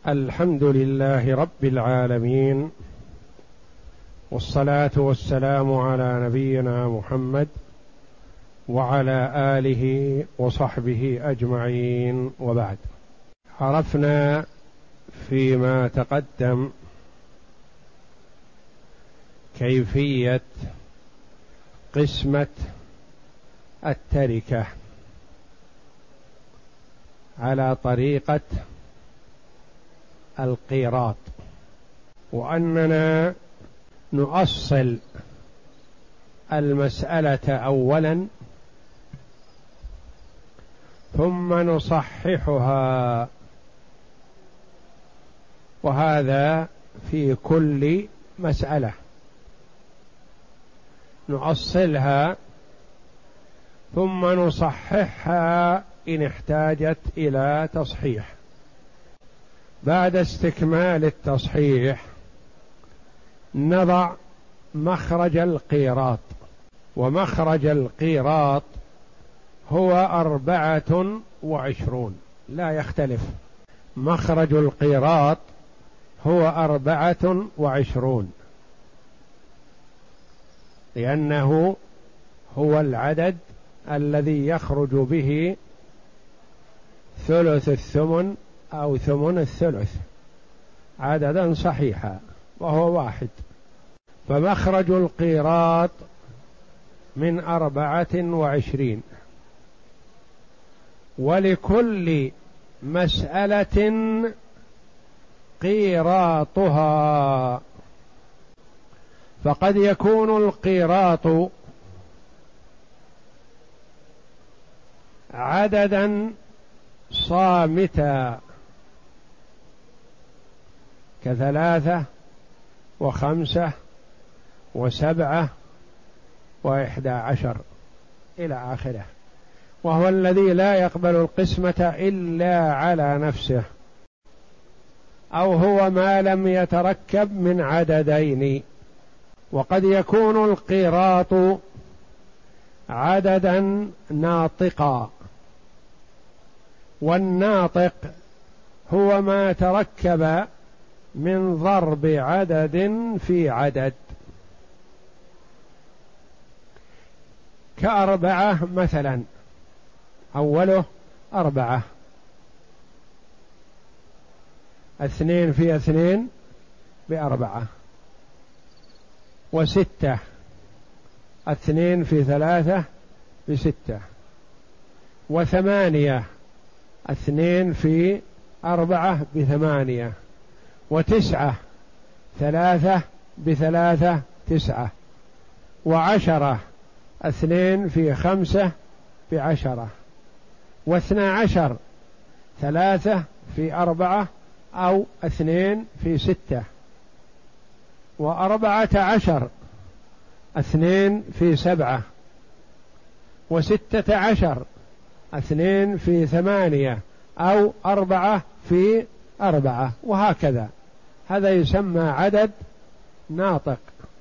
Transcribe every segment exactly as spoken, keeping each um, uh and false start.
الحمد لله رب العالمين، والصلاة والسلام على نبينا محمد وعلى آله وصحبه أجمعين، وبعد. عرفنا فيما تقدم كيفية قسمة التركة على طريقة القيراط، وأننا نؤصل المسألة أولا ثم نصححها، وهذا في كل مسألة نؤصلها ثم نصححها إن احتاجت إلى تصحيح. بعد استكمال التصحيح نضع مخرج القيراط، ومخرج القيراط هو أربعة وعشرون، لا يختلف. مخرج القيراط هو أربعة وعشرون، لأنه هو العدد الذي يخرج به ثلث الثمن أو ثمن الثلث عددا صحيحا، وهو واحد. فمخرج القيراط من أربعة وعشرين، ولكل مسألة قيراطها، فقد يكون القيراط عددا صامتا كثلاثة وخمسة وسبعة وإحدى عشر إلى آخره، وهو الذي لا يقبل القسمة إلا على نفسه، أو هو ما لم يتركب من عددين. وقد يكون القيراط عددا ناطقا، والناطق هو ما تركب من ضرب عدد في عدد، كأربعة مثلا، أوله أربعة، اثنين في اثنين بأربعة، وستة، اثنين في ثلاثة بستة، وثمانية، اثنين في أربعة بثمانية، وتسعة، ثلاثة بثلاثة تسعة، وعشرة، اثنين في خمسة بعشرة، واثنى عشر، ثلاثة في أربعة أو اثنين في ستة، وأربعة عشر، اثنين في سبعة، وستة عشر، اثنين في ثمانية أو أربعة في أربعة، وهكذا. هذا يسمى عدد ناطق.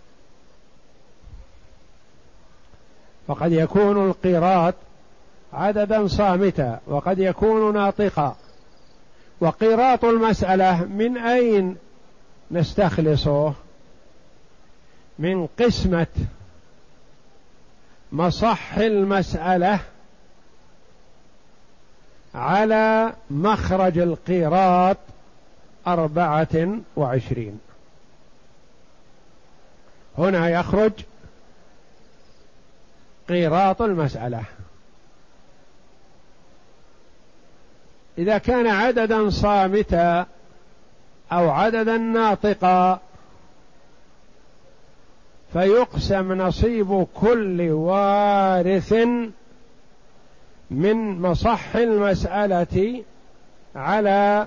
فقد يكون القيراط عددا صامتا، وقد يكون ناطقا. وقيراط المسألة من أين نستخلصه؟ من قسمة مصح المسألة على مخرج القيراط أربعة وعشرين. هنا يخرج قيراط المسألة. إذا كان عددا صامتا أو عددا ناطقا فيقسم نصيب كل وارث من مصح المسألة على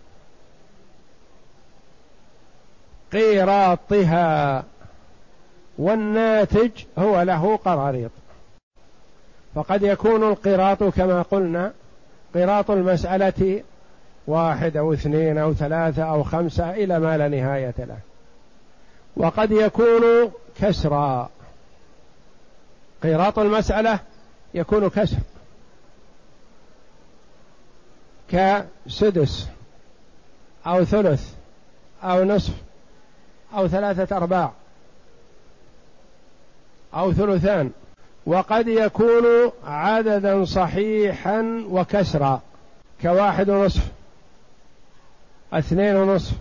قيراطها، والناتج هو له قراريط. فقد يكون القيراط كما قلنا قيراط المسألة واحد أو اثنين أو ثلاثة أو خمسة إلى ما لا نهاية له، وقد يكون كسرا. قيراط المسألة يكون كسر، كسدس أو ثلث أو نصف أو ثلاثة أرباع أو ثلثان. وقد يكون عددا صحيحا وكسرا كواحد ونصف، اثنين ونصف،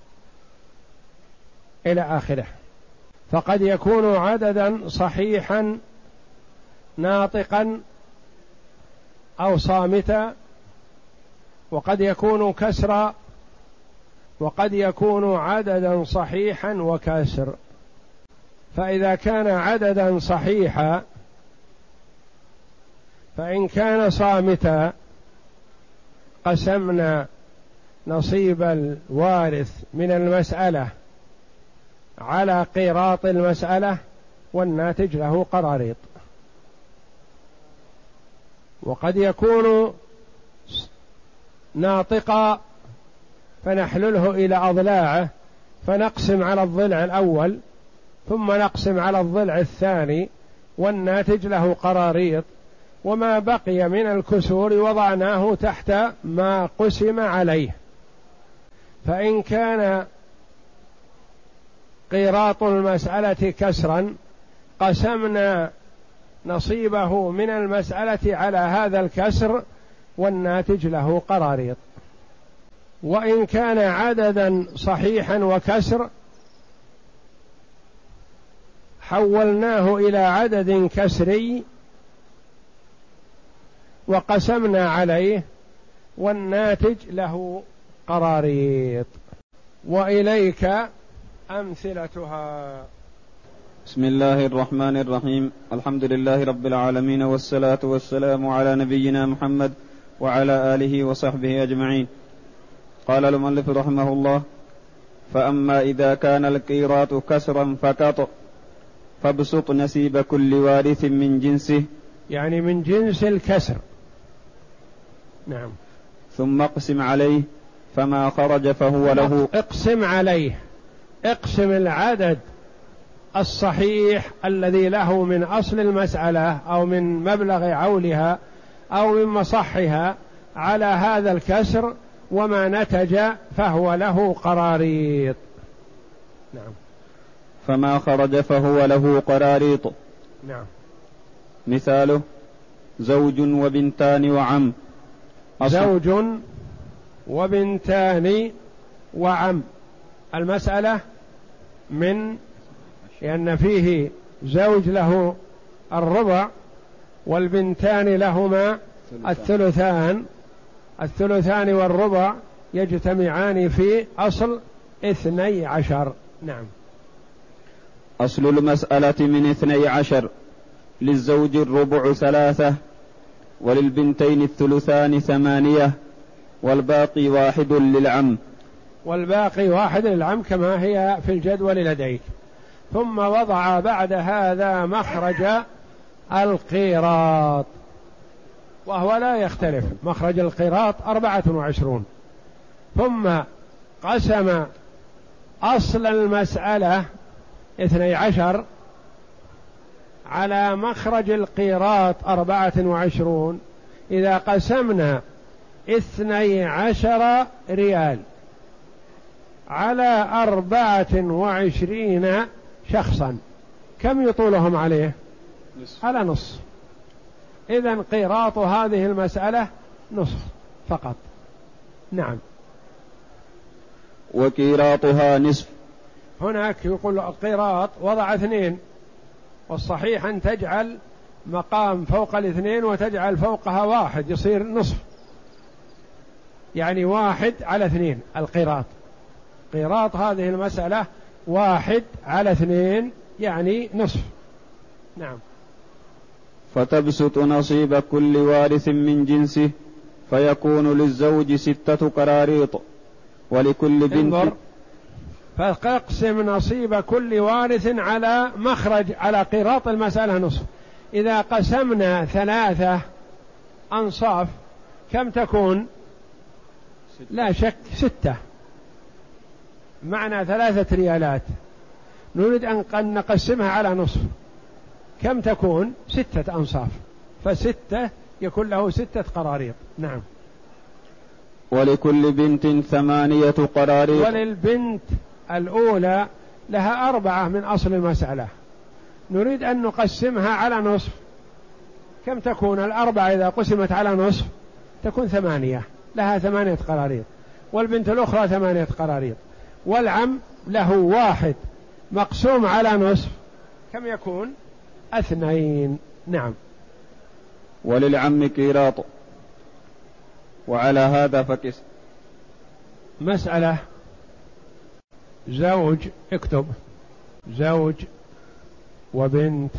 إلى آخره. فقد يكون عددا صحيحا ناطقا أو صامتا، وقد يكون كسرا، وقد يكون عددا صحيحا وكسر. فإذا كان عددا صحيحا فإن كان صامتا قسمنا نصيب الوارث من المسألة على قيراط المسألة والناتج له قراريط. وقد يكون ناطقا فنحلله إلى أضلاعه فنقسم على الضلع الأول ثم نقسم على الضلع الثاني والناتج له قراريط، وما بقي من الكسور وضعناه تحت ما قسم عليه. فإن كان قيراط المسألة كسرا قسمنا نصيبه من المسألة على هذا الكسر والناتج له قراريط. وإن كان عددا صحيحا وكسر حولناه إلى عدد كسري وقسمنا عليه والناتج له قراريط. وإليك أمثلتها. بسم الله الرحمن الرحيم. الحمد لله رب العالمين، والصلاة والسلام على نبينا محمد وعلى آله وصحبه أجمعين. قال المؤلف رحمه الله: فأما إذا كان القيراط كسرا فقط فابسط نسيب كل وارث من جنسه، يعني من جنس الكسر. نعم. ثم اقسم عليه، فما خرج فهو له. اقسم عليه، اقسم العدد الصحيح الذي له من أصل المسألة أو من مبلغ عولها أو من مصحها على هذا الكسر، وما نتج فهو له قراريط. نعم. فما خرج فهو له قراريط. نعم. مثاله: زوج وبنتان وعم. زوج وبنتان وعم. المسألة من لأن فيه زوج له الربع والبنتان لهما الثلثان، الثلثان والربع يجتمعان في أصل اثني عشر. نعم. أصل المسألة من اثني عشر: للزوج الربع ثلاثة، وللبنتين الثلثان ثمانية، والباقي واحد للعم. والباقي واحد للعم كما هي في الجدول لديك. ثم وضع بعد هذا مخرج القيراط، وهو لا يختلف، مخرج القيراط أربعة وعشرون. ثم قسم أصل المسألة اثني عشر على مخرج القيراط أربعة وعشرون. إذا قسمنا اثني عشر ريال على أربعة وعشرين شخصا كم يطولهم عليه؟ نصف. على نصف. إذن قيراط هذه المسألة نصف فقط. نعم. وقيراطها نصف. هناك يقول القيراط وضع اثنين، والصحيح أن تجعل مقام فوق الاثنين وتجعل فوقها واحد يصير نصف، يعني واحد على اثنين. القيراط قيراط هذه المسألة واحد على اثنين يعني نصف. نعم. فتبسط نصيب كل وارث من جنسه، فيكون للزوج ستة قراريط، ولكل بنت. فاقسم نصيب كل وارث على مخرج على قيراط المسألة نصف. إذا قسمنا ثلاثة أنصاف كم تكون؟ لا شك ستة، معنى ثلاثة ريالات. نريد أن نقسمها على نصف كم تكون؟ ستة أنصاف، فستة يكون له ستة قراريط. نعم. ولكل بنت ثمانية قراريط. وللبنت الأولى لها أربعة من أصل المسألة، نريد أن نقسمها على نصف، كم تكون الأربعة إذا قسمت على نصف؟ تكون ثمانية، لها ثمانية قراريط، والبنت الأخرى ثمانية قراريط. والعم له واحد مقسوم على نصف، كم يكون؟ اثنين. نعم. وللعم قيراط، وعلى هذا فكس. مسألة زوج، اكتب زوج وبنت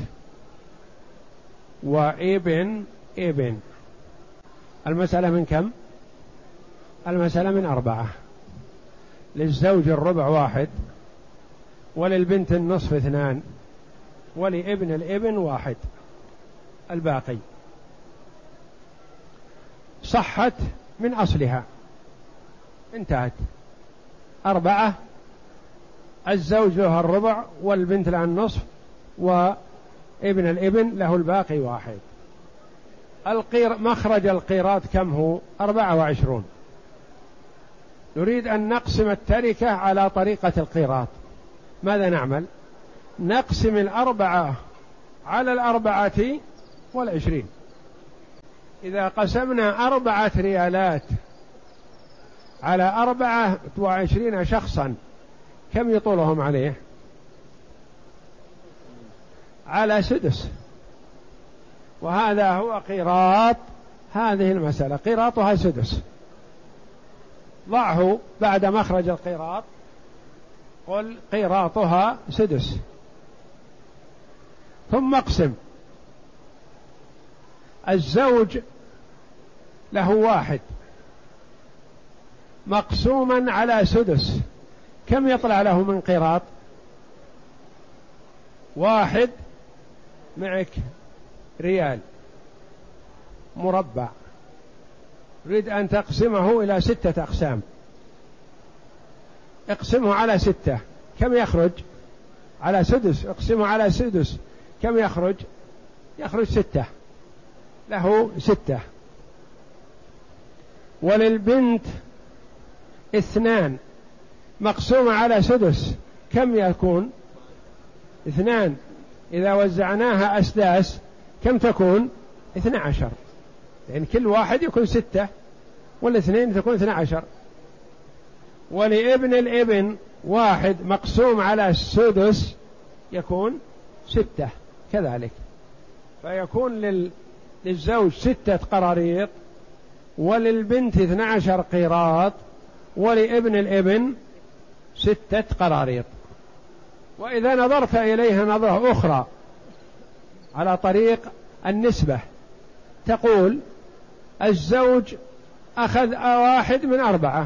وابن ابن. المسألة من كم؟ المسألة من أربعة. للزوج الربع واحد، وللبنت النصف اثنان، ولابن الابن واحد، الباقي. صحت من أصلها، انتهت. أربعة، الزوج له الربع والبنت لها النصف وابن الابن له الباقي واحد. القير مخرج القيراط كم هو؟ أربعة وعشرون. نريد أن نقسم التركة على طريقة القيراط. ماذا نعمل؟ نقسم الأربعة على الأربعة والعشرين. إذا قسمنا أربعة ريالات على أربعة وعشرين شخصا كم يطولهم عليه؟ على سدس. وهذا هو قيراط هذه المسألة، قيراطها سدس. ضعه بعد مخرج القيراط، قل قيراطها سدس، ثم اقسم. الزوج له واحد مقسوما على سدس، كم يطلع له من قيراط؟ واحد معك ريال مربع، تريد أن تقسمه إلى ستة أقسام، اقسمه على ستة، كم يخرج؟ على سدس، اقسمه على سدس، كم يخرج؟ يخرج ستة، له ستة. وللبنت اثنان مقسومة على سدس، كم يكون؟ اثنان، إذا وزعناها أسداس كم تكون؟ اثنى عشر، يعني كل واحد يكون ستة والاثنين تكون اثنى عشر. ولابن الابن واحد مقسوم على السدس يكون ستة كذلك، فيكون لل... للزوج ستة قراريط، وللبنت اثنى عشر قيراط، ولابن الابن ستة قراريط. وإذا نظرت إليها نظرة أخرى على طريق النسبة تقول الزوج أخذ واحد من أربعة،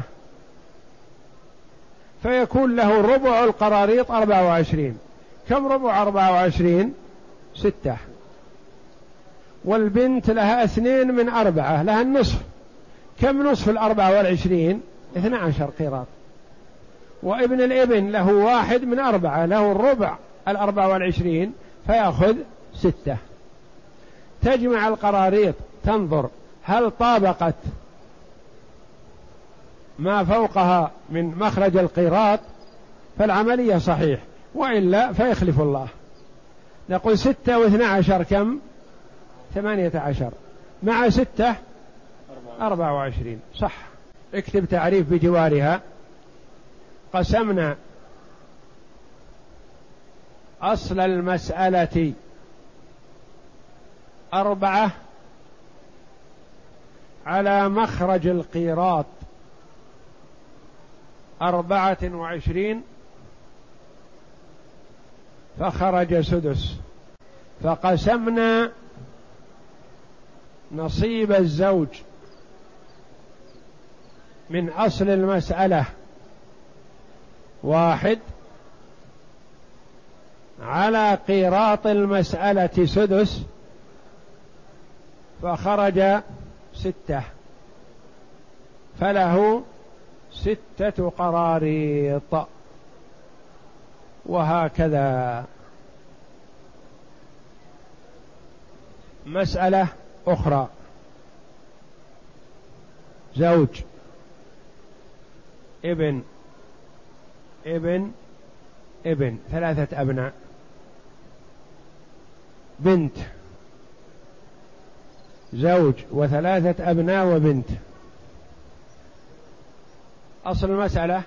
فيكون له ربع القراريط أربعة وعشرين. كم ربع أربعة وعشرين؟ ستة. والبنت لها اثنين من أربعة، لها النصف، كم نصف الأربعة والعشرين؟ اثنى عشر قيراط. وابن الابن له واحد من أربعة، له الربع الأربعة والعشرين، فيأخذ ستة. تجمع القراريط تنظر هل طابقت ما فوقها من مخرج القيراط فالعملية صحيح، وإلا فيخلف الله. نقول ستة واثنى عشر كم؟ ثمانية عشر، مع ستة أربعة وعشرين، صح. اكتب تعريف بجوارها. قسمنا أصل المسألة أربعة على مخرج القيراط أربعة وعشرين، فخرج سدس. فقسمنا نصيب الزوج من أصل المسألة واحد على قيراط المسألة سدس، فخرج ستة، فله ستة قراريط. وهكذا. مسألة أخرى، زوج ابن ابن ابن ثلاثة أبناء. بنت زوج وثلاثة أبناء وبنت. أصل المسألة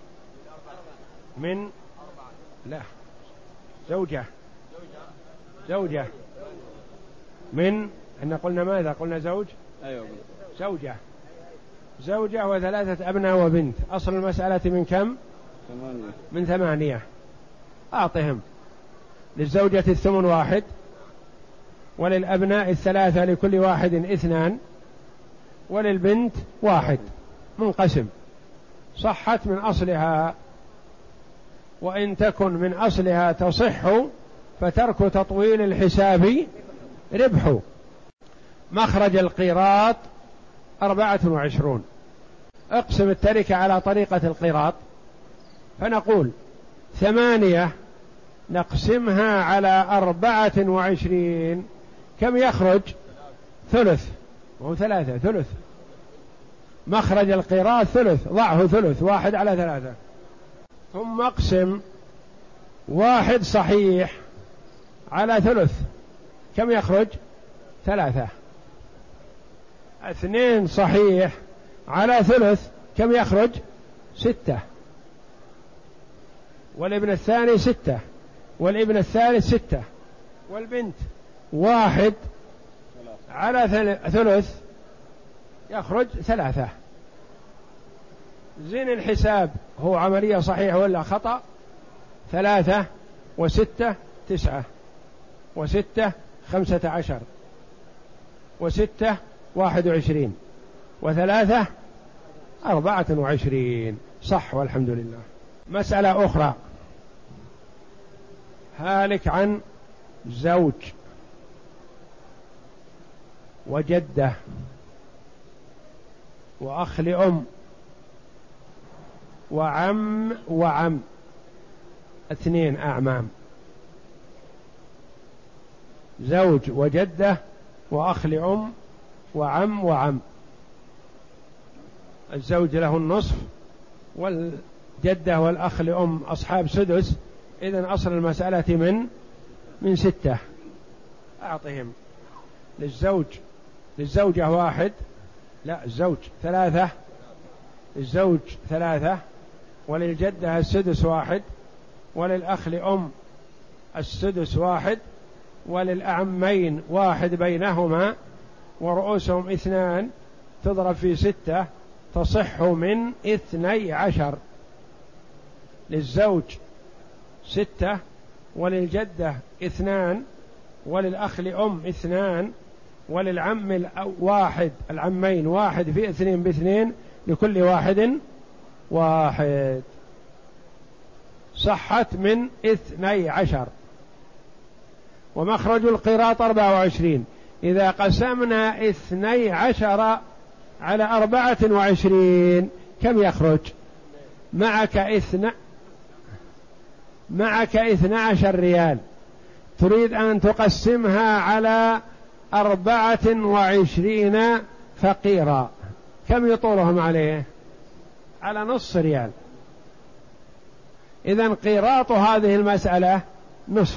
من لا زوجة زوجة من إن قلنا ماذا قلنا زوج أيوة. زوجة زوجة وثلاثة أبناء وبنت. أصل المسألة من كم؟ ثمانية. من ثمانية. أعطهم للزوجة الثمن واحد، وللأبناء الثلاثة لكل واحد اثنان، وللبنت واحد منقسم. صحت من أصلها، وإن تكن من أصلها تصح فترك تطويل الحساب ربح. مخرج القيراط أربعة وعشرون. اقسم التركة على طريقة القيراط، فنقول ثمانية نقسمها على أربعة وعشرين، كم يخرج؟ ثلث، وهو ثلاثة ثلث. مخرج القيراط ثلث، ضعه ثلث، واحد على ثلاثة. ثم اقسم واحد صحيح على ثلث، كم يخرج؟ ثلاثة. اثنين صحيح على ثلث، كم يخرج؟ ستة. والابن الثاني ستة، والابن الثالث ستة، والبنت واحد على ثلث يخرج ثلاثة. زين الحساب، هو عملية صحيحة ولا خطأ؟ ثلاثة وستة تسعة، وستة خمسة عشر، وستة واحد وعشرين، وثلاثة أربعة وعشرين. صح والحمد لله. مسألة أخرى، هالك عن زوج وجدة وأخ لأم وعم وعم، اثنين أعمام. زوج وجدة وأخ لأم وعم وعم. الزوج له النصف، والجدة والأخ لأم أصحاب سدس. إذن أصل المسألة من من ستة. أعطهم للزوج للزوجة واحد، لا الزوج ثلاثة، الزوج ثلاثة، وللجدة السدس واحد، وللأخ لأم السدس واحد، وللأعمين واحد بينهما، ورؤوسهم اثنان، تضرب في ستة تصح من اثني عشر. للزوج ستة، وللجدة اثنان، وللأخ لأم اثنان، وللعم واحد، العمين واحد في اثنين باثنين، لكل واحد واحد. صحت من اثني عشر. ومخرج القيراط أربعة وعشرين. إذا قسمنا اثني عشر على أربعة وعشرين كم يخرج؟ معك اثنى معك اثنى عشر ريال، تريد أن تقسمها على أربعة وعشرين فقيرا، كم يطولهم عليه؟ على نصف ريال. إذن قيراط هذه المسألة نصف.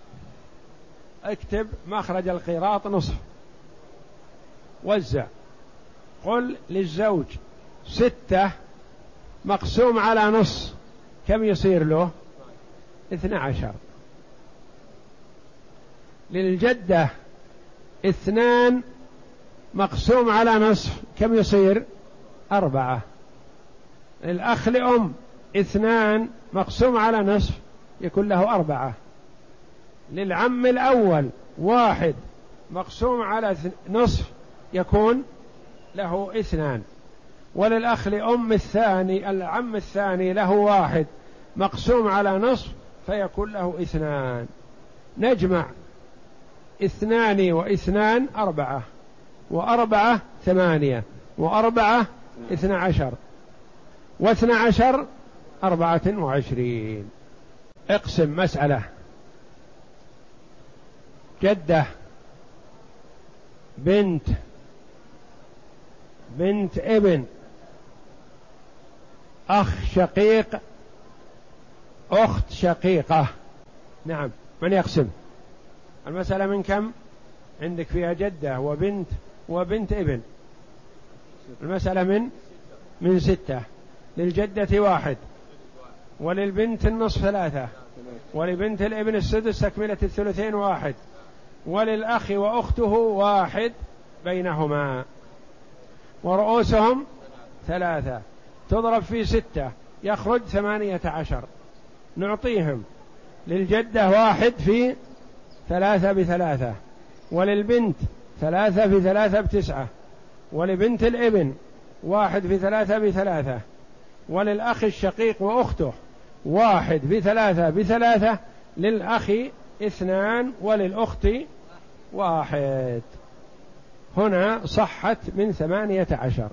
اكتب مخرج القيراط نصف. وزع. قل للزوج ستة مقسوم على نص، كم يصير له؟ اثنى عشر. للجدة اثنان مقسوم على نصف، كم يصير؟ أربعة. للأخ لأم اثنان مقسوم على نصف، يكون له أربعة. للعم الأول واحد مقسوم على نصف، يكون له اثنان. وللأخ لأم الثاني العم الثاني له واحد مقسوم على نصف، فيكون له اثنان. نجمع اثنان واثنان أربعة، وأربعة ثمانية، وأربعة اثنى عشر، واثنى عشر أربعة وعشرين. اقسم مسألة. جدة بنت بنت ابن أخ شقيق، أخت شقيقة. نعم، من يقسم المسألة؟ من كم عندك؟ فيها جدة وبنت وبنت ابن. المسألة من من ستة. للجدة واحد، وللبنت النصف ثلاثة، ولبنت الابن السدس تكملة الثلثين واحد، وللأخ وأخته واحد بينهما، ورؤوسهم ثلاثة. تضرب في ستة يخرج ثمانية عشر. نعطيهم للجدة واحد في ثلاثة بثلاثة، وللبنت ثلاثة في ثلاثة بتسعة، ولبنت الابن واحد في ثلاثة بثلاثة، وللأخ الشقيق وأخته واحد في ثلاثة بثلاثة، للأخ اثنان وللأخت واحد. هنا صحت من ثمانية عشر.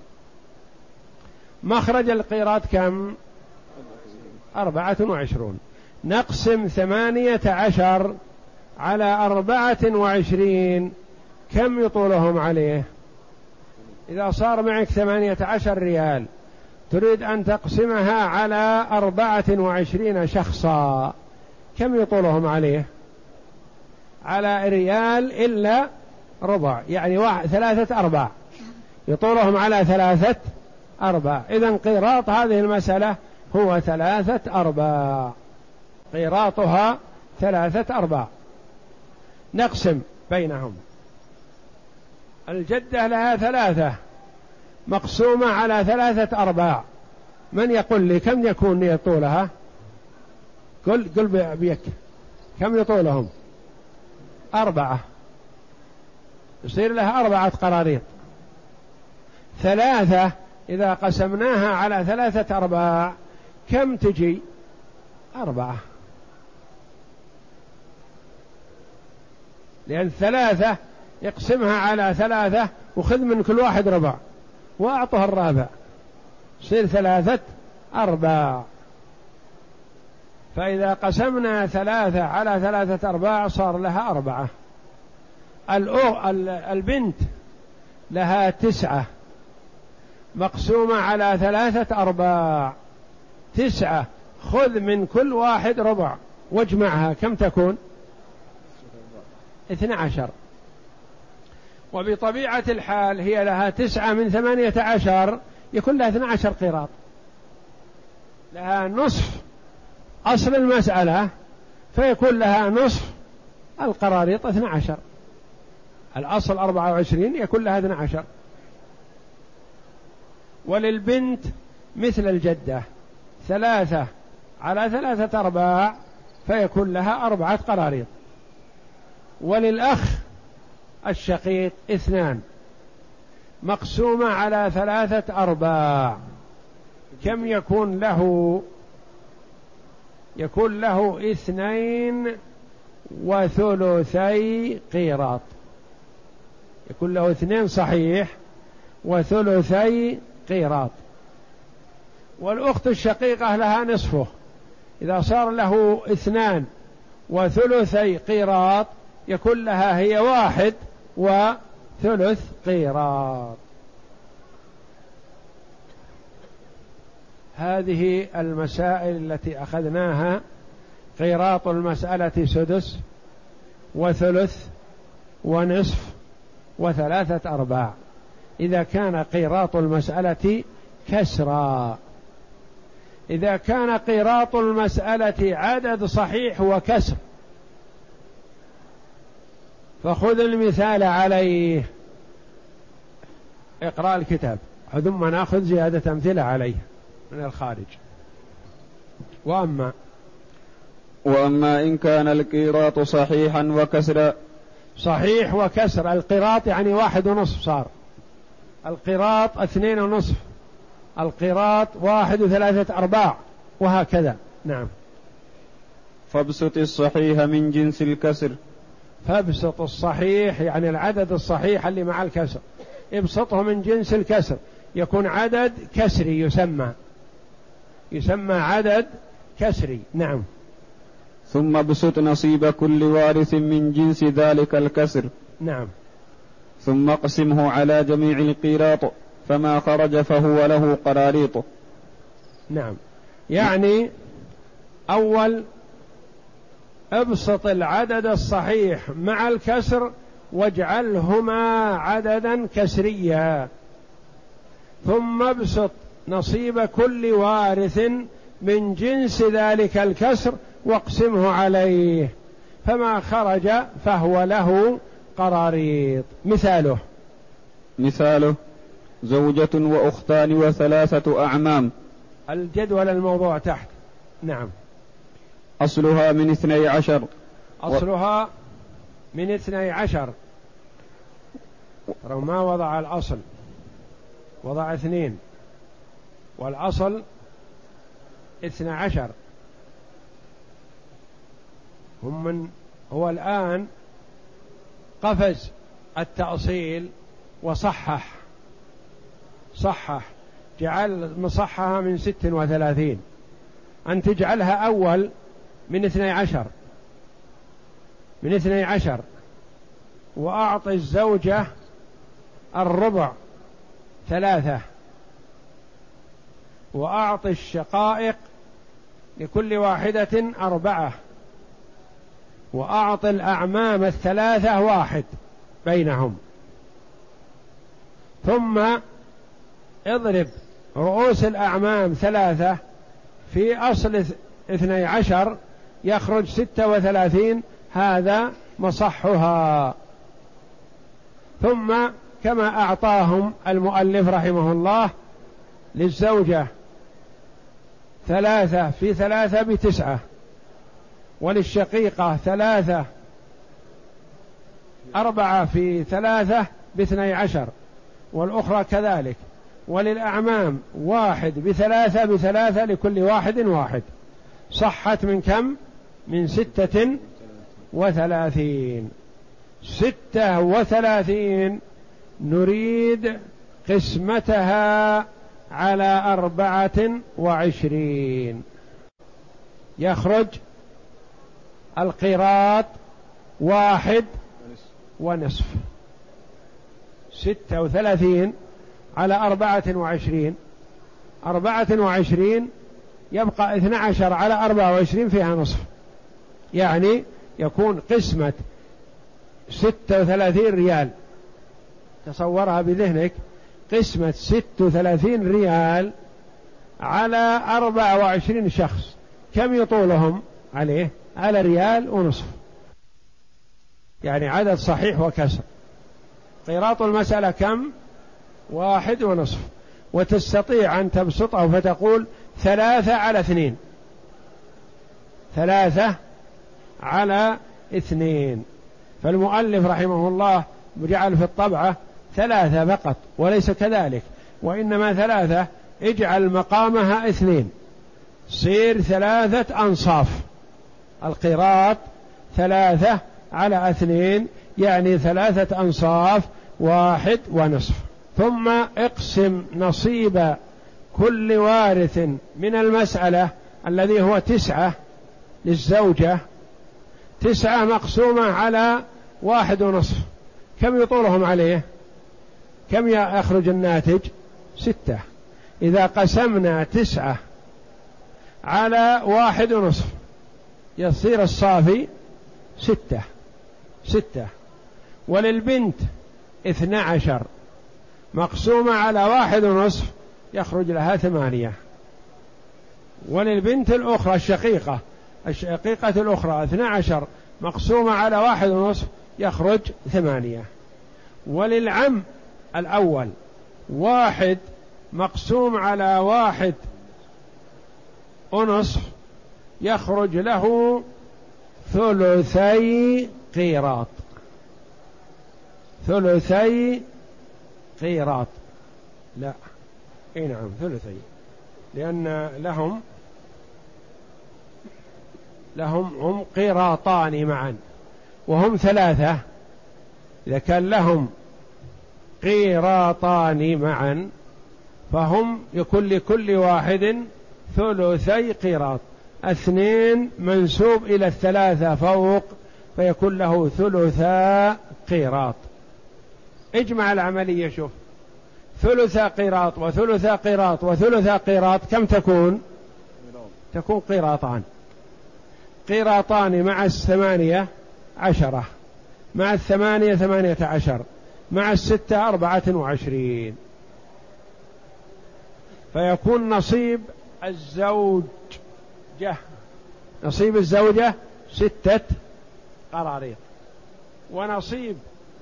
مخرج القيراط كم؟ أربعة وعشرون. نقسم ثمانية عشر على أربعة وعشرين، كم يطولهم عليه؟ إذا صار معك ثمانية عشر ريال تريد أن تقسمها على أربعة وعشرين شخصا، كم يطولهم عليه؟ على ريال إلا ربع، يعني واحد ثلاثة أرباع، يطولهم على ثلاثة أرباع. إذن قيراط هذه المسألة هو ثلاثة أرباع، قيراطها ثلاثة أرباع. نقسم بينهم. الجدة لها ثلاثة مقسومة على ثلاثة أرباع. من يقول لي كم يكون يطولها؟ قل قل بيك، كم يطولهم؟ أربعة. يصير لها أربعة قراريط. ثلاثة إذا قسمناها على ثلاثة أرباع كم تجي؟ أربعة، لأن ثلاثة يقسمها على ثلاثة وخذ من كل واحد ربع وأعطه الرابع، يصير ثلاثة أرباع. فإذا قسمنا ثلاثة على ثلاثة أرباع صار لها أربعة. البنت لها تسعة مقسومة على ثلاثة أرباع، تسعة خذ من كل واحد ربع واجمعها، كم تكون؟ اثنى عشر. وبطبيعة الحال هي لها تسعة من ثمانية عشر، يكون لها اثنى عشر قيراط، لها نصف أصل المسألة، فيكون لها نصف القراريط اثنى عشر. الأصل أربعة وعشرين، يكون لها اثنى عشر. وللبنت مثل الجدة ثلاثة على ثلاثة أرباع، فيكون لها أربعة قراريط. وللأخ الشقيق اثنان مقسومة على ثلاثة أرباع، كم يكون له؟ يكون له اثنين وثلثي قيراط، يكون له اثنين صحيح وثلثي قيراط. والأخت الشقيقة لها نصفه، إذا صار له اثنان وثلثي قيراط يكون لها هي واحد وثلث قيراط. هذه المسائل التي أخذناها: قيراط المسألة سدس وثلث ونصف وثلاثة أرباع، إذا كان قيراط المسألة كسرا. إذا كان قيراط المسألة عدد صحيح وكسر فخذ المثال عليه. اقرأ الكتاب ثم نأخذ زيادة أمثلة عليه من الخارج. وأما وأما إن كان القيراط صحيحا وكسرا. صحيح وكسر، القيراط يعني واحد ونصف، صار القيراط اثنين ونصف، القيراط واحد وثلاثة أرباع، وهكذا. نعم. فابسط الصحيح من جنس الكسر. فابسط الصحيح يعني العدد الصحيح اللي مع الكسر، ابسطه من جنس الكسر، يكون عدد كسري، يسمى يسمى عدد كسري. نعم. ثم ابسط نصيب كل وارث من جنس ذلك الكسر. نعم. ثم اقسمه على جميع القيراط، فما خرج فهو له قراريط. نعم، يعني أول ابسط العدد الصحيح مع الكسر واجعلهما عددا كسريا، ثم ابسط نصيب كل وارث من جنس ذلك الكسر واقسمه عليه، فما خرج فهو له قراريط. مثاله مثاله زوجة وأختان وثلاثة أعمام. الجدول الموضوع تحت. نعم. أصلها من اثني عشر. أصلها من اثني عشر، ما وضع الأصل، وضع اثنين، والأصل اثني عشر. هم من هو الآن قفز التأصيل وصحح صحح جعل مصحها من ست وثلاثين، أن تجعلها أول من اثني عشر من اثني عشر وأعطي الزوجة الربع ثلاثة، وأعطي الشقائق لكل واحدة أربعة، وأعطي الأعمام الثلاثة واحد بينهم، ثم اضرب رؤوس الأعمام ثلاثة في أصل اثني عشر يخرج ستة وثلاثين، هذا مصحها. ثم كما أعطاهم المؤلف رحمه الله للزوجة ثلاثة في ثلاثة بتسعة، وللشقيقة ثلاثة أربعة في ثلاثة باثني عشر، والأخرى كذلك، وللأعمام واحد بثلاثة بثلاثة لكل واحد واحد، صحت من كم؟ من ستة وثلاثين. ستة وثلاثين نريد قسمتها على أربعة وعشرين، يخرج القيراط واحد ونصف. ستة وثلاثين على أربعة وعشرين، أربعة وعشرين يبقى اثنى عشر على أربعة وعشرين فيها نصف، يعني يكون قسمة ستة وثلاثين ريال، تصورها بذهنك، قسمة ستة وثلاثين ريال على أربعة وعشرين شخص، كم يطولهم عليه؟ على ريال ونصف، يعني عدد صحيح وكسر. قيراط المسألة كم؟ واحد ونصف، وتستطيع أن تبسطه فتقول ثلاثة على اثنين، ثلاثة على اثنين. فالمؤلف رحمه الله جعل في الطبعة ثلاثة فقط، وليس كذلك، وإنما ثلاثة اجعل مقامها اثنين، صير ثلاثة أنصاف. القيراط ثلاثة على اثنين يعني ثلاثة أنصاف، واحد ونصف. ثم اقسم نصيب كل وارث من المسألة الذي هو تسعة للزوجة، تسعة مقسومة على واحد ونصف، كم يطولهم عليه؟ كم يخرج الناتج؟ ستة. إذا قسمنا تسعة على واحد ونصف يصير الصافي ستة ستة. وللبنت اثنى عشر مقسومة على واحد ونصف يخرج لها ثمانية. وللبنت الأخرى الشقيقة الشقيقة الأخرى اثنى عشر مقسومة على واحد ونصف يخرج ثمانية. وللعم الأول واحد مقسوم على واحد ونصف يخرج له ثلثي قيراط، ثلثي قيراط لا اي نعم ثلثي، لأن لهم لهم هم قيراطان معا وهم ثلاثة، إذا كان لهم قيراطان معا فهم يكون لكل واحد ثلثي قيراط، اثنين منسوب إلى الثلاثة فوق فيكون له ثلثا قيراط. اجمع العملية، شوف ثلث قيراط وثلث قيراط وثلث قيراط كم تكون؟ تكون قيراطان. قيراطان مع الثمانية عشرة، مع الثمانية ثمانية عشر، مع الستة أربعة وعشرين، فيكون نصيب الزوجة نصيب الزوجة ستة قراريط، ونصيب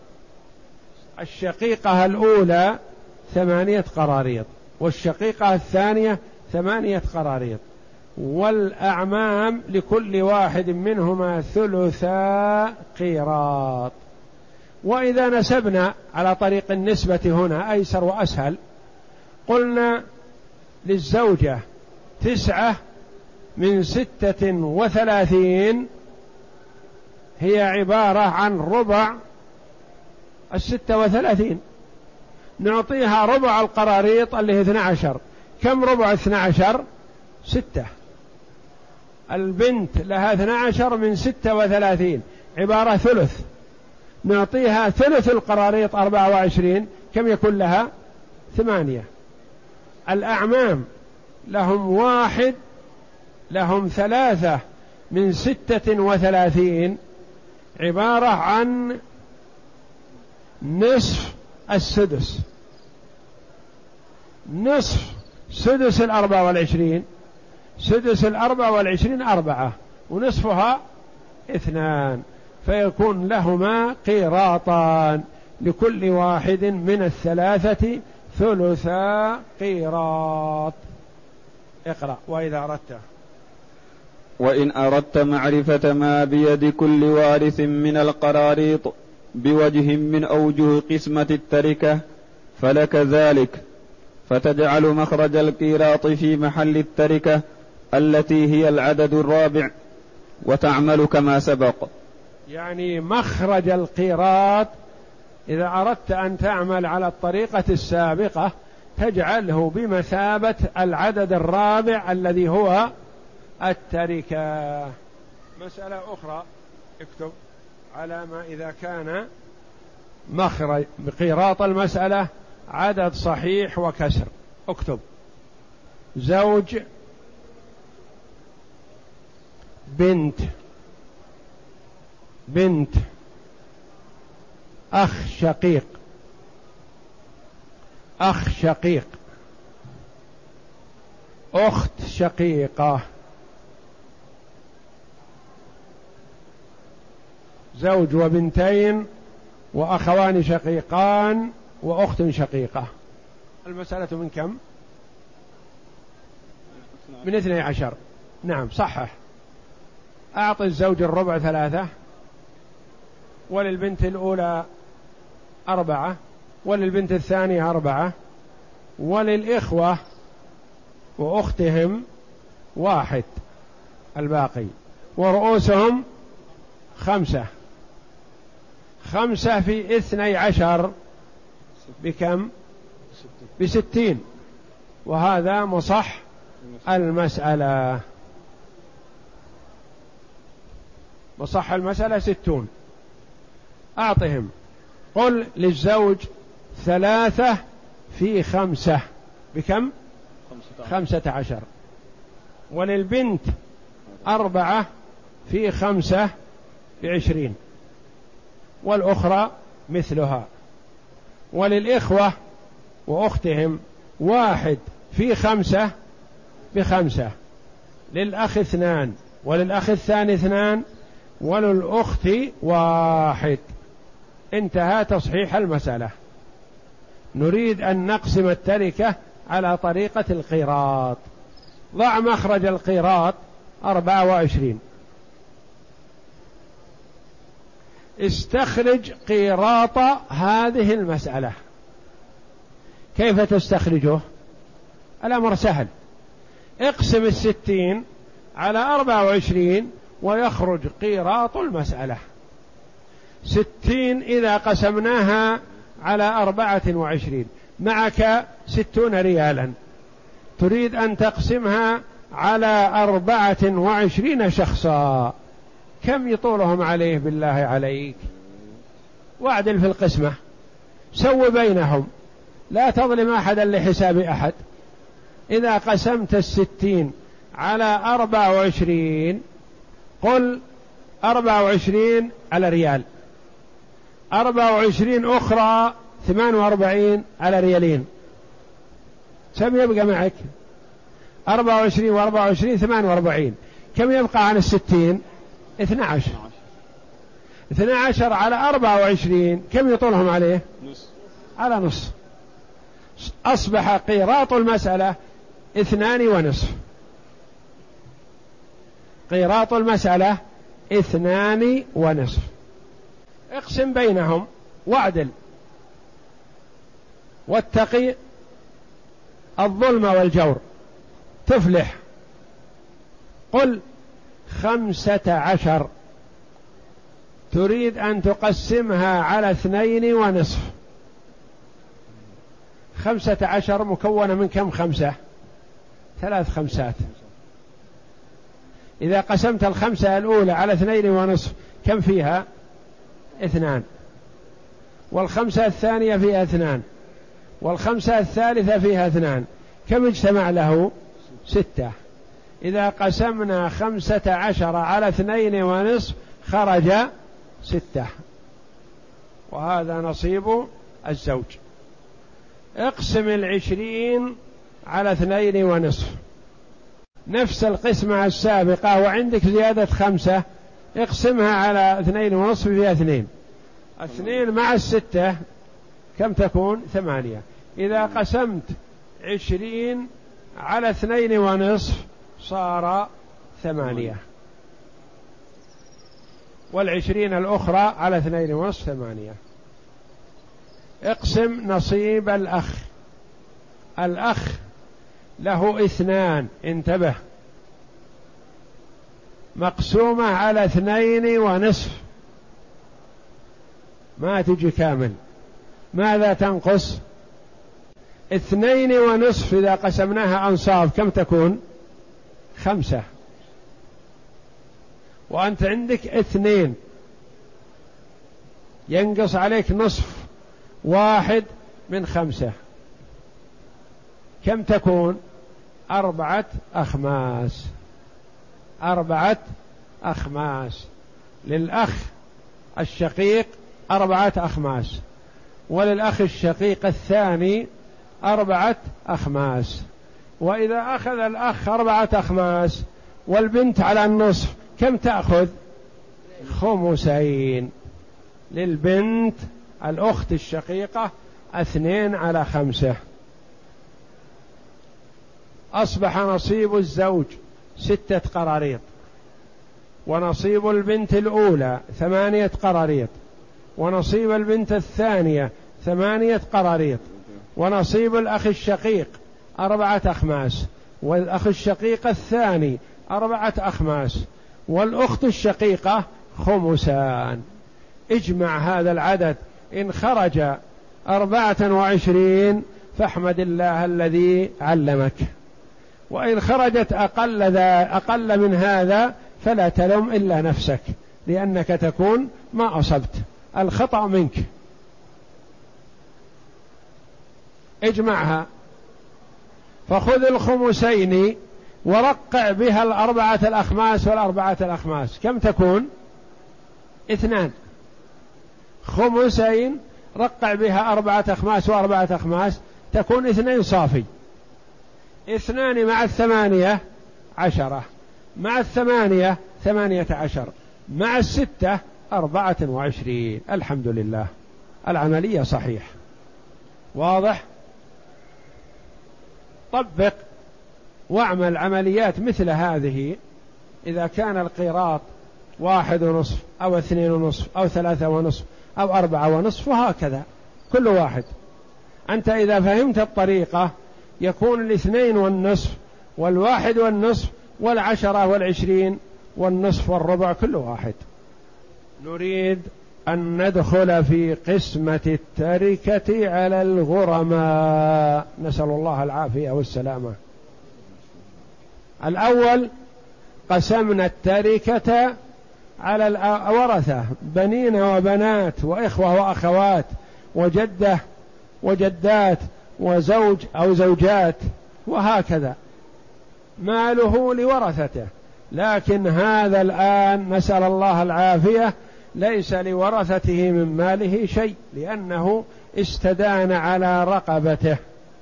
الشقيقة الأولى ثمانية قراريط، والشقيقة الثانية ثمانية قراريط، والأعمام لكل واحد منهما ثلثا قيراط. وإذا نسبنا على طريق النسبة هنا أيسر وأسهل، قلنا للزوجة تسعة من ستة وثلاثين هي عبارة عن ربع الستة وثلاثين، نعطيها ربع القراريط اللي هي اثنى عشر. كم ربع اثنى عشر؟ ستة. البنت لها اثنى عشر من ستة وثلاثين، عبارة ثلث، نعطيها ثلث القراريط أربعة وعشرين، كم يكون لها؟ ثمانية. الأعمام لهم واحد، لهم ثلاثة من ستة وثلاثين، عبارة عن نصف السدس، نصف سدس الأربعة والعشرين، سدس الأربعة والعشرين أربعة، ونصفها اثنان، فيكون لهما قيراطان، لكل واحد من الثلاثة ثلثا قيراط. اقرأ. وإذا أردت وإن أردت معرفة ما بيد كل وارث من القراريط بوجه من أوجه قسمة التركة فلك ذلك، فتجعل مخرج القيراط في محل التركة التي هي العدد الرابع، وتعمل كما سبق. يعني مخرج القيراط إذا أردت أن تعمل على الطريقة السابقة تجعله بمثابة العدد الرابع الذي هو التركة. مسألة أخرى، اكتب على ما إذا كان مخرج بقيراط المسألة عدد صحيح وكسر، اكتب زوج بنت بنت أخ شقيق أخ شقيق أخت شقيقة، زوج وبنتين وأخوان شقيقان وأخت شقيقة. المسألة من كم؟ من اثني عشر. نعم صحح. أعطي الزوج الربع ثلاثة، وللبنت الأولى أربعة، وللبنت الثانية أربعة، وللإخوة وأختهم واحد الباقي، ورؤوسهم خمسة. خمسة في اثني عشر بكم؟ بستين، وهذا مصح المسألة. مصح المسألة ستون. أعطهم، قل للزوج ثلاثة في خمسة بكم؟ خمسة عشر. وللبنت أربعة في خمسة بعشرين، والأخرى مثلها. وللإخوة وأختهم واحد في خمسة بخمسة، للأخ اثنان، وللأخ الثاني اثنان، وللأخت واحد. انتهى تصحيح المسألة. نريد أن نقسم التركة على طريقة القيراط. ضع مخرج القيراط أربعة وعشرين، استخرج قيراط هذه المسألة. كيف تستخرجه؟ الأمر سهل، اقسم الستين على أربعة وعشرين ويخرج قيراط المسألة. ستين إذا قسمناها على أربعة وعشرين معك ستون ريالا، تريد أن تقسمها على أربعة وعشرين شخصا، كم يطولهم عليه بالله عليك؟ واعدل في القسمة، سو بينهم، لا تظلم أحدا لحساب أحد. إذا قسمت الستين على أربعة وعشرين قل أربعة وعشرين على ريال، أربعة وعشرين أخرى ثمان وأربعين على ريالين، كم يبقى معك؟ أربعة وعشرين وأربعة وعشرين ثمان وأربعين، كم يبقى عن الستين؟ اثنى عشر. اثنى عشر على أربعة وعشرين كم يطولهم عليه؟ نص. على نص. أصبح قيراط المسألة اثنان ونصف. قيراط المسألة اثنان ونصف. اقسم بينهم واعدل، واتقي الظلم والجور تفلح. قل خمسة عشر تريد أن تقسمها على اثنين ونصف. خمسة عشر مكونة من كم خمسة؟ ثلاث خمسات. إذا قسمت الخمسة الأولى على اثنين ونصف كم فيها؟ اثنان. والخمسة الثانية فيها اثنان، والخمسة الثالثة فيها اثنان، كم اجتمع له؟ ستة. إذا قسمنا خمسة عشر على اثنين ونصف خرج ستة، وهذا نصيب الزوج. اقسم العشرين على اثنين ونصف، نفس القسمة السابقة وعندك زيادة خمسة، اقسمها على اثنين ونصف فيها اثنين، اثنين مع الستة كم تكون؟ ثمانية. إذا قسمت عشرين على اثنين ونصف صار ثمانية، والعشرين الأخرى على اثنين ونصف ثمانية. اقسم نصيب الأخ. الأخ له اثنان، انتبه، مقسومة على اثنين ونصف، ما تجي كامل. ماذا تنقص؟ اثنين ونصف إذا قسمناها أنصاف كم تكون؟ خمسة، وأنت عندك اثنين، ينقص عليك نصف واحد من خمسة، كم تكون؟ أربعة أخماس. أربعة أخماس. للأخ الشقيق أربعة أخماس، وللأخ الشقيق الثاني أربعة أخماس. وإذا أخذ الأخ أربعة أخماس والبنت على النصف كم تأخذ؟ خمسين. للبنت الأخت الشقيقة اثنين على خمسة. أصبح نصيب الزوج ستة قراريط، ونصيب البنت الأولى ثمانية قراريط، ونصيب البنت الثانية ثمانية قراريط، ونصيب الأخ الشقيق أربعة أخماس، والأخ الشقيق الثاني أربعة أخماس، والأخت الشقيقة خمسان. اجمع هذا العدد، إن خرج أربعة وعشرين فاحمد الله الذي علمك، وإن خرجت أقل, ذا أقل من هذا فلا تلوم إلا نفسك، لأنك تكون ما أصبت، الخطأ منك. اجمعها، فخذ الخمسين ورقع بها الأربعة الأخماس والأربعة الأخماس، كم تكون؟ اثنان. خمسين رقع بها أربعة أخماس وأربعة أخماس تكون اثنين صافي. اثنان مع الثمانية عشرة، مع الثمانية ثمانية عشر، مع الستة أربعة وعشرين. الحمد لله، العملية صحيح. واضح؟ طبق واعمل عمليات مثل هذه. إذا كان القيراط واحد ونصف أو اثنين ونصف أو ثلاثة ونصف أو أربعة ونصف، وهكذا كل واحد. أنت إذا فهمت الطريقة يكون الاثنين والنصف والواحد والنصف والعشرة والعشرين والنصف والربع كل واحد. نريد أن ندخل في قسمة التركة على الغرماء، نسأل الله العافية والسلامة. الأول قسمنا التركة على الورثة، بنين وبنات وإخوة وأخوات وجدة وجدات وزوج أو زوجات وهكذا، ماله لورثته. لكن هذا الآن نسأل الله العافية ليس لورثته من ماله شيء، لأنه استدان على رقبته.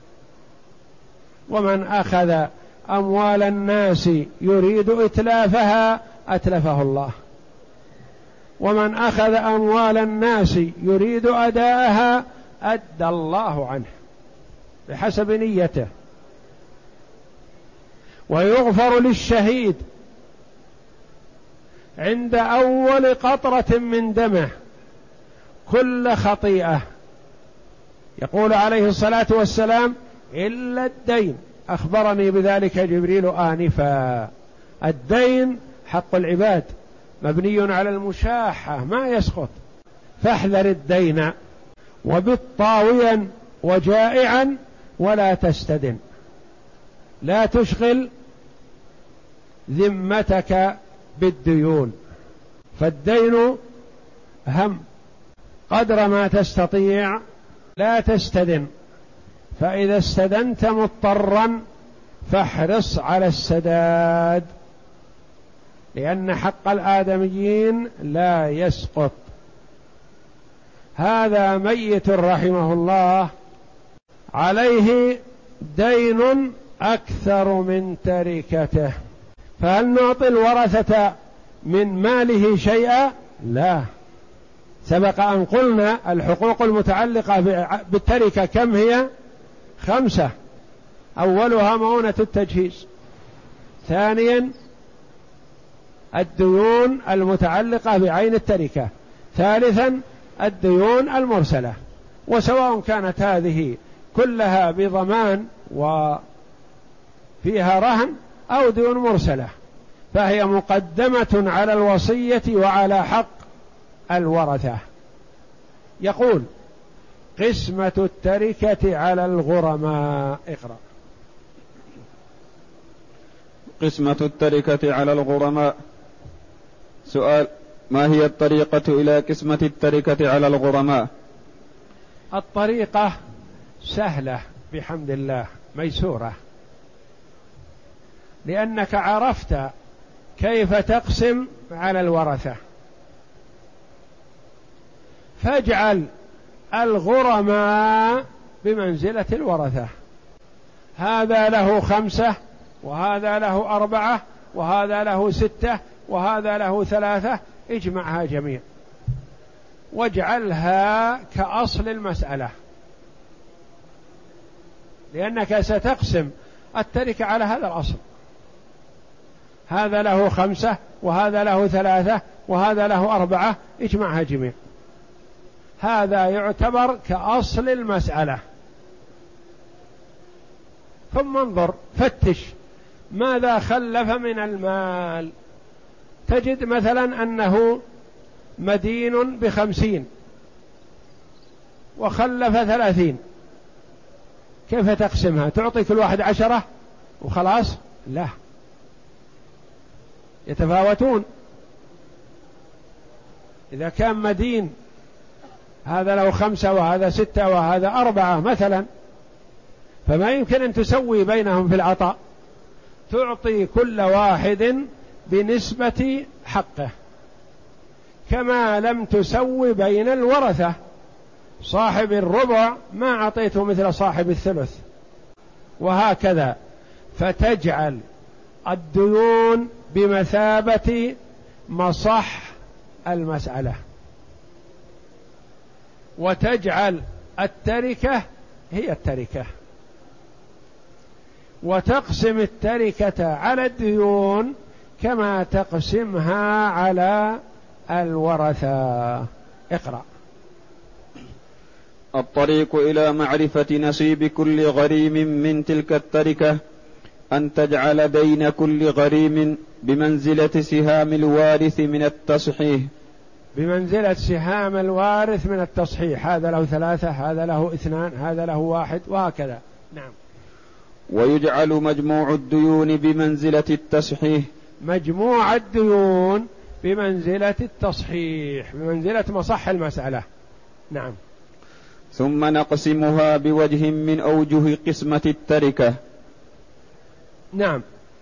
ومن أخذ أموال الناس يريد إتلافها أتلفه الله، ومن أخذ أموال الناس يريد أداءها أدى الله عنه بحسب نيته. ويغفر للشهيد عند أول قطرة من دمه كل خطيئة، يقول عليه الصلاة والسلام: إلا الدين، أخبرني بذلك جبريل آنفا. الدين حق العباد مبني على المشاحة ما يسقط، فاحذر الدين وبت طاويا وجائعا ولا تستدن، لا تشغل ذمتك بالديون، فالدين هم قدر ما تستطيع، لا تستدن، فإذا استدنت مضطرا فاحرص على السداد، لأن حق الآدميين لا يسقط. هذا ميت رحمه الله عليه دين أكثر من تركته، فهل نعطي الورثة من ماله شيئا؟ لا. سبق أن قلنا الحقوق المتعلقة بالتركة كم هي؟ خمسة: أولها مؤونة التجهيز، ثانيا الديون المتعلقة بعين التركة، ثالثا الديون المرسلة. وسواء كانت هذه كلها بضمان وفيها رهن أو ديون مرسلة فهي مقدمة على الوصية وعلى حق الورثة. يقول: قسمة التركة على الغرماء. اقرأ. قسمة التركة على الغرماء. سؤال: ما هي الطريقة إلى قسمة التركة على الغرماء؟ الطريقة سهلة بحمد الله، ميسورة، لأنك عرفت كيف تقسم على الورثة، فاجعل الغرماء بمنزلة الورثة، هذا له خمسة وهذا له أربعة وهذا له ستة وهذا له ثلاثة، اجمعها جميع واجعلها كأصل المسألة، لأنك ستقسم التركة على هذا الأصل، هذا له خمسة وهذا له ثلاثة وهذا له أربعة، اجمعها جميع، هذا يعتبر كأصل المسألة. ثم انظر فتش ماذا خلف من المال، تجد مثلا أنه مدين بخمسين وخلف ثلاثين، كيف تقسمها؟ تعطي كل واحد عشرة وخلاص؟ لا، يتفاوتون. إذا كان مدين هذا له خمسة وهذا ستة وهذا أربعة مثلا، فما يمكن أن تسوي بينهم في العطاء، تعطي كل واحد بنسبة حقه، كما لم تسوي بين الورثة، صاحب الربع ما أعطيته مثل صاحب الثلث، وهكذا. فتجعل الديون بمثابة مصح المسألة، وتجعل التركة هي التركة، وتقسم التركة على الديون كما تقسمها على الورثة. اقرأ. الطريق إلى معرفة نصيب كل غريم من تلك التركة أن تجعل دين كل غريم بمنزلة سهام الوارث من التصحيح، بمنزلة سهام الوارث من التصحيح، هذا له ثلاثة هذا له اثنان هذا له واحد وهكذا. نعم. ويجعل مجموع الديون بمنزلة التصحيح، مجموع الديون بمنزلة التصحيح، بمنزلة مصح المسألة. نعم. ثم نقسمها بوجه من أوجه قسمة التركة. نعم،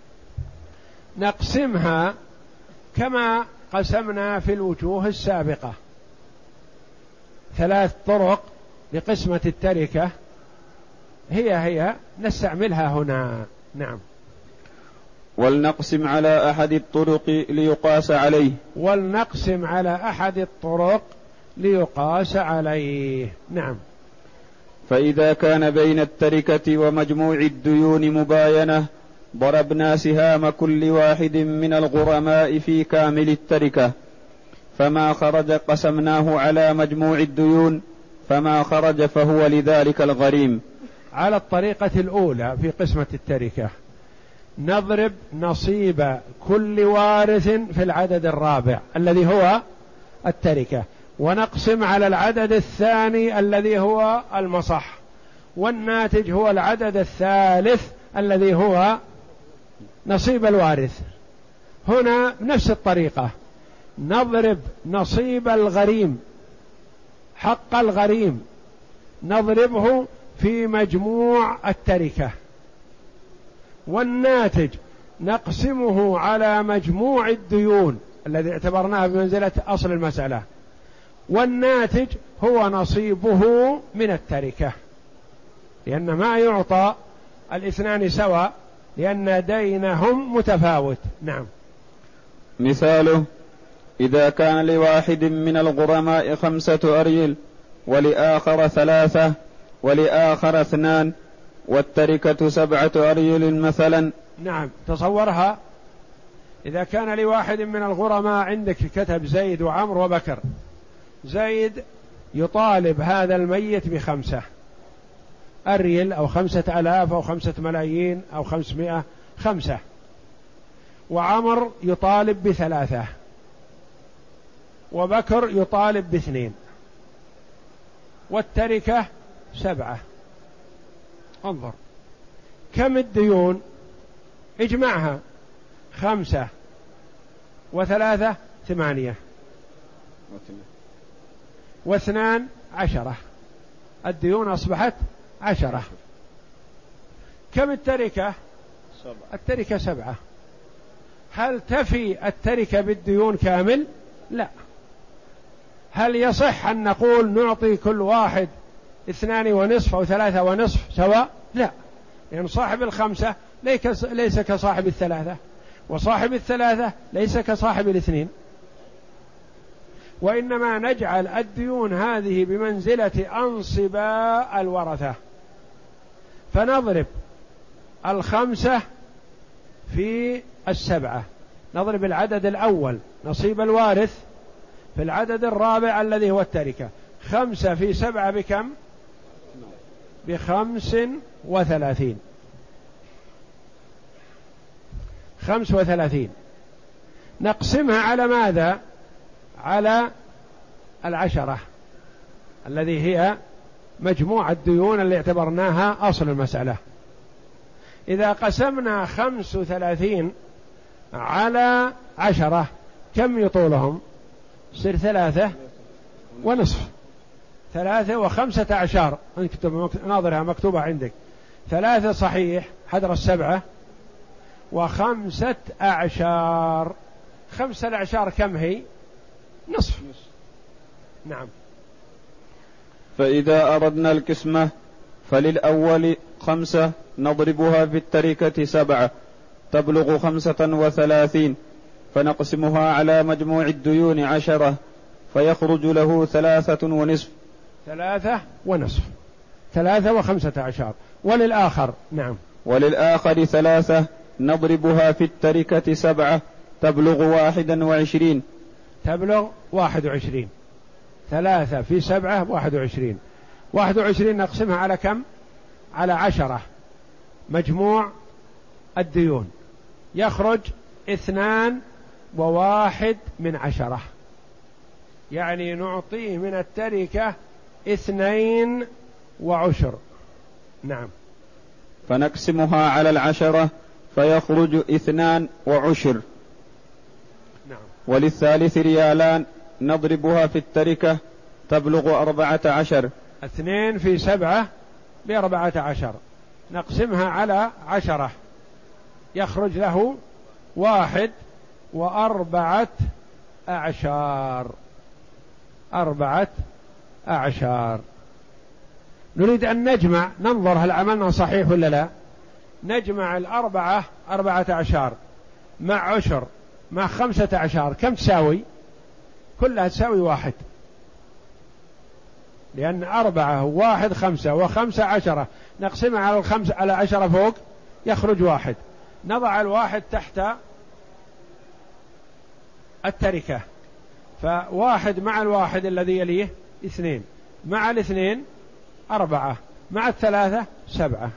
نقسمها كما قسمنا في الوجوه السابقة، ثلاث طرق لقسمة التركة هي هي نستعملها هنا. نعم. ولنقسم على أحد الطرق ليقاس عليه. ولنقسم على أحد الطرق ليقاس عليه. نعم. فإذا كان بين التركة ومجموع الديون مباينة ضربنا سهام كل واحد من الغرماء في كامل التركة، فما خرج قسمناه على مجموع الديون، فما خرج فهو لذلك الغريم. على الطريقة الأولى في قسمة التركة نضرب نصيب كل وارث في العدد الرابع الذي هو التركة، ونقسم على العدد الثاني الذي هو المصح، والناتج هو العدد الثالث الذي هو نصيب الوارث. هنا نفس الطريقة، نضرب نصيب الغريم، حق الغريم، نضربه في مجموع التركة، والناتج نقسمه على مجموع الديون الذي اعتبرناه بمنزلة أصل المسألة، والناتج هو نصيبه من التركة، لأن ما يعطى الاثنان سواء لأن دينهم متفاوت. نعم. مثاله: إذا كان لواحد من الغرماء خمسة أريل ولآخر ثلاثة ولآخر اثنان والتركة سبعة أريل مثلا. نعم، تصورها، إذا كان لواحد من الغرماء عندك كتب زيد وعمر وبكر، زيد يطالب هذا الميت بخمسة أريل أو خمسة ألاف أو خمسة ملايين أو خمسمائة، خمسة، وعمر يطالب بثلاثة، وبكر يطالب باثنين، والتركة سبعة. انظر كم الديون، اجمعها، خمسة وثلاثة ثمانية واثنان عشرة، الديون أصبحت عشرة. كم التركة؟ التركة سبعة. هل تفي التركة بالديون كامل؟ لا. هل يصح أن نقول نعطي كل واحد اثنان ونصف أو ثلاثة ونصف سواء؟ لا، لأن صاحب الخمسة ليس كصاحب الثلاثة، وصاحب الثلاثة ليس كصاحب الاثنين، وإنما نجعل الديون هذه بمنزلة أنصباء الورثة، فنضرب الخمسة في السبعة، نضرب العدد الأول نصيب الوارث في العدد الرابع الذي هو التركة، خمسة في سبعة بكم؟ بخمس وثلاثين، خمس وثلاثين. نقسمها على ماذا؟ على العشرة الذي هي مجموع الديون اللي اعتبرناها أصل المسألة. إذا قسمنا خمس وثلاثين على عشرة كم يطولهم؟ يصير ثلاثة ونصف، ثلاثة وخمسة عشر، ناظرها مكتوبة عندك، ثلاثة صحيح حدر السبعة، وخمسة أعشار. خمسة الأعشار كم هي؟ نصف. نعم. فإذا أردنا القسمة فللأول خمسة نضربها في التركة سبعة تبلغ خمسة وثلاثين، فنقسمها على مجموع الديون عشرة فيخرج له ثلاثة ونصف. ثلاثة ونصف، ثلاثة وخمسة عشر. وللآخر نعم، وللآخر ثلاثة نضربها في التركة سبعة تبلغ واحدا وعشرين. تبلغ واحد وعشرين، ثلاثة في سبعة واحد وعشرين. واحد وعشرين نقسمها على كم؟ على عشرة مجموع الديون، يخرج اثنان وواحد من عشرة، يعني نعطيه من التركة اثنين وعشر. نعم. فنقسمها على العشرة فيخرج اثنان وعشر. نعم. وللثالث ريالان نضربها في التركة تبلغ أربعة عشر اثنين في سبعة بأربعة عشر، نقسمها على عشرة يخرج له واحد وأربعة أعشار، أربعة أعشار. نريد أن نجمع، ننظر هل عملنا صحيح ولا لا. نجمع الأربعة أربعة أعشار مع عشر مع خمسة أعشار، كم تساوي؟ كلها تساوي واحد، لأن أربعة واحد خمسة وخمسة عشرة، نقسمها على الخمسة على عشرة فوق يخرج واحد. نضع الواحد تحت التركة، فواحد مع الواحد الذي يليه اثنين، مع الاثنين أربعة، مع الثلاثة سبعة.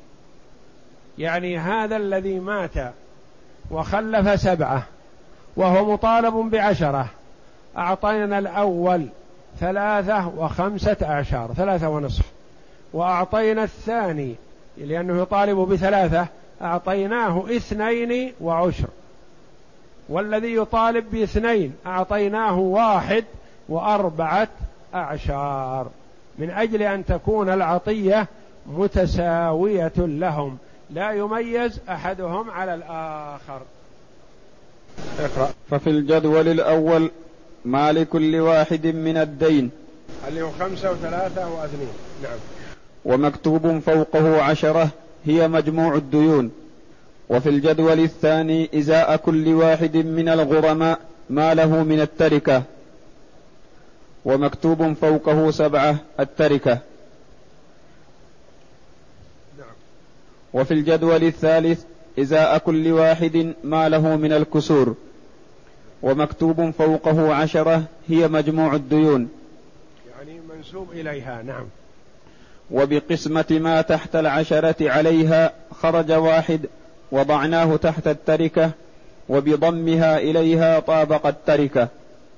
يعني هذا الذي مات وخلف سبعة وهو مطالب بعشرة، أعطينا الأول ثلاثة وخمسة أعشار، ثلاثة ونصف، وأعطينا الثاني لأنه يطالب بثلاثة أعطيناه اثنين وعشر، والذي يطالب باثنين أعطيناه واحد وأربعة أعشار، من أجل أن تكون العطية متساوية لهم، لا يميز أحدهم على الآخر. اقرأ. ففي الجدول الأول ما لكل واحد من الدين، اللي هو خمسة وثلاثة واثنين، نعم. ومكتوب فوقه عشرة هي مجموع الديون. وفي الجدول الثاني إزاء كل واحد من الغرماء ما له من التركة، ومكتوب فوقه سبعة التركة. نعم. وفي الجدول الثالث إزاء كل واحد ما له من الكسور، ومكتوب فوقه عشرة هي مجموع الديون، يعني منسوب إليها. نعم. وبقسمة ما تحت العشرة عليها خرج واحد وضعناه تحت التركة، وبضمها إليها طابق التركة.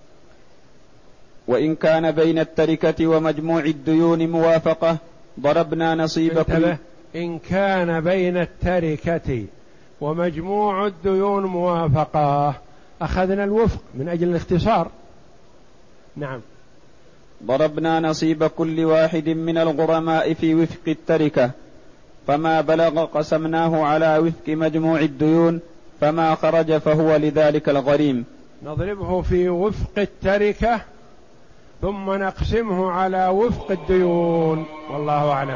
وإن كان بين التركة ومجموع الديون موافقة ضربنا نصيب كل. إن كان بين التركة ومجموع الديون موافقة، أخذنا الوفق من أجل الاختصار. نعم. ضربنا نصيب كل واحد من الغرماء في وفق التركة، فما بلغ قسمناه على وفق مجموع الديون، فما خرج فهو لذلك الغريم. نضربه في وفق التركة ثم نقسمه على وفق الديون، والله أعلم.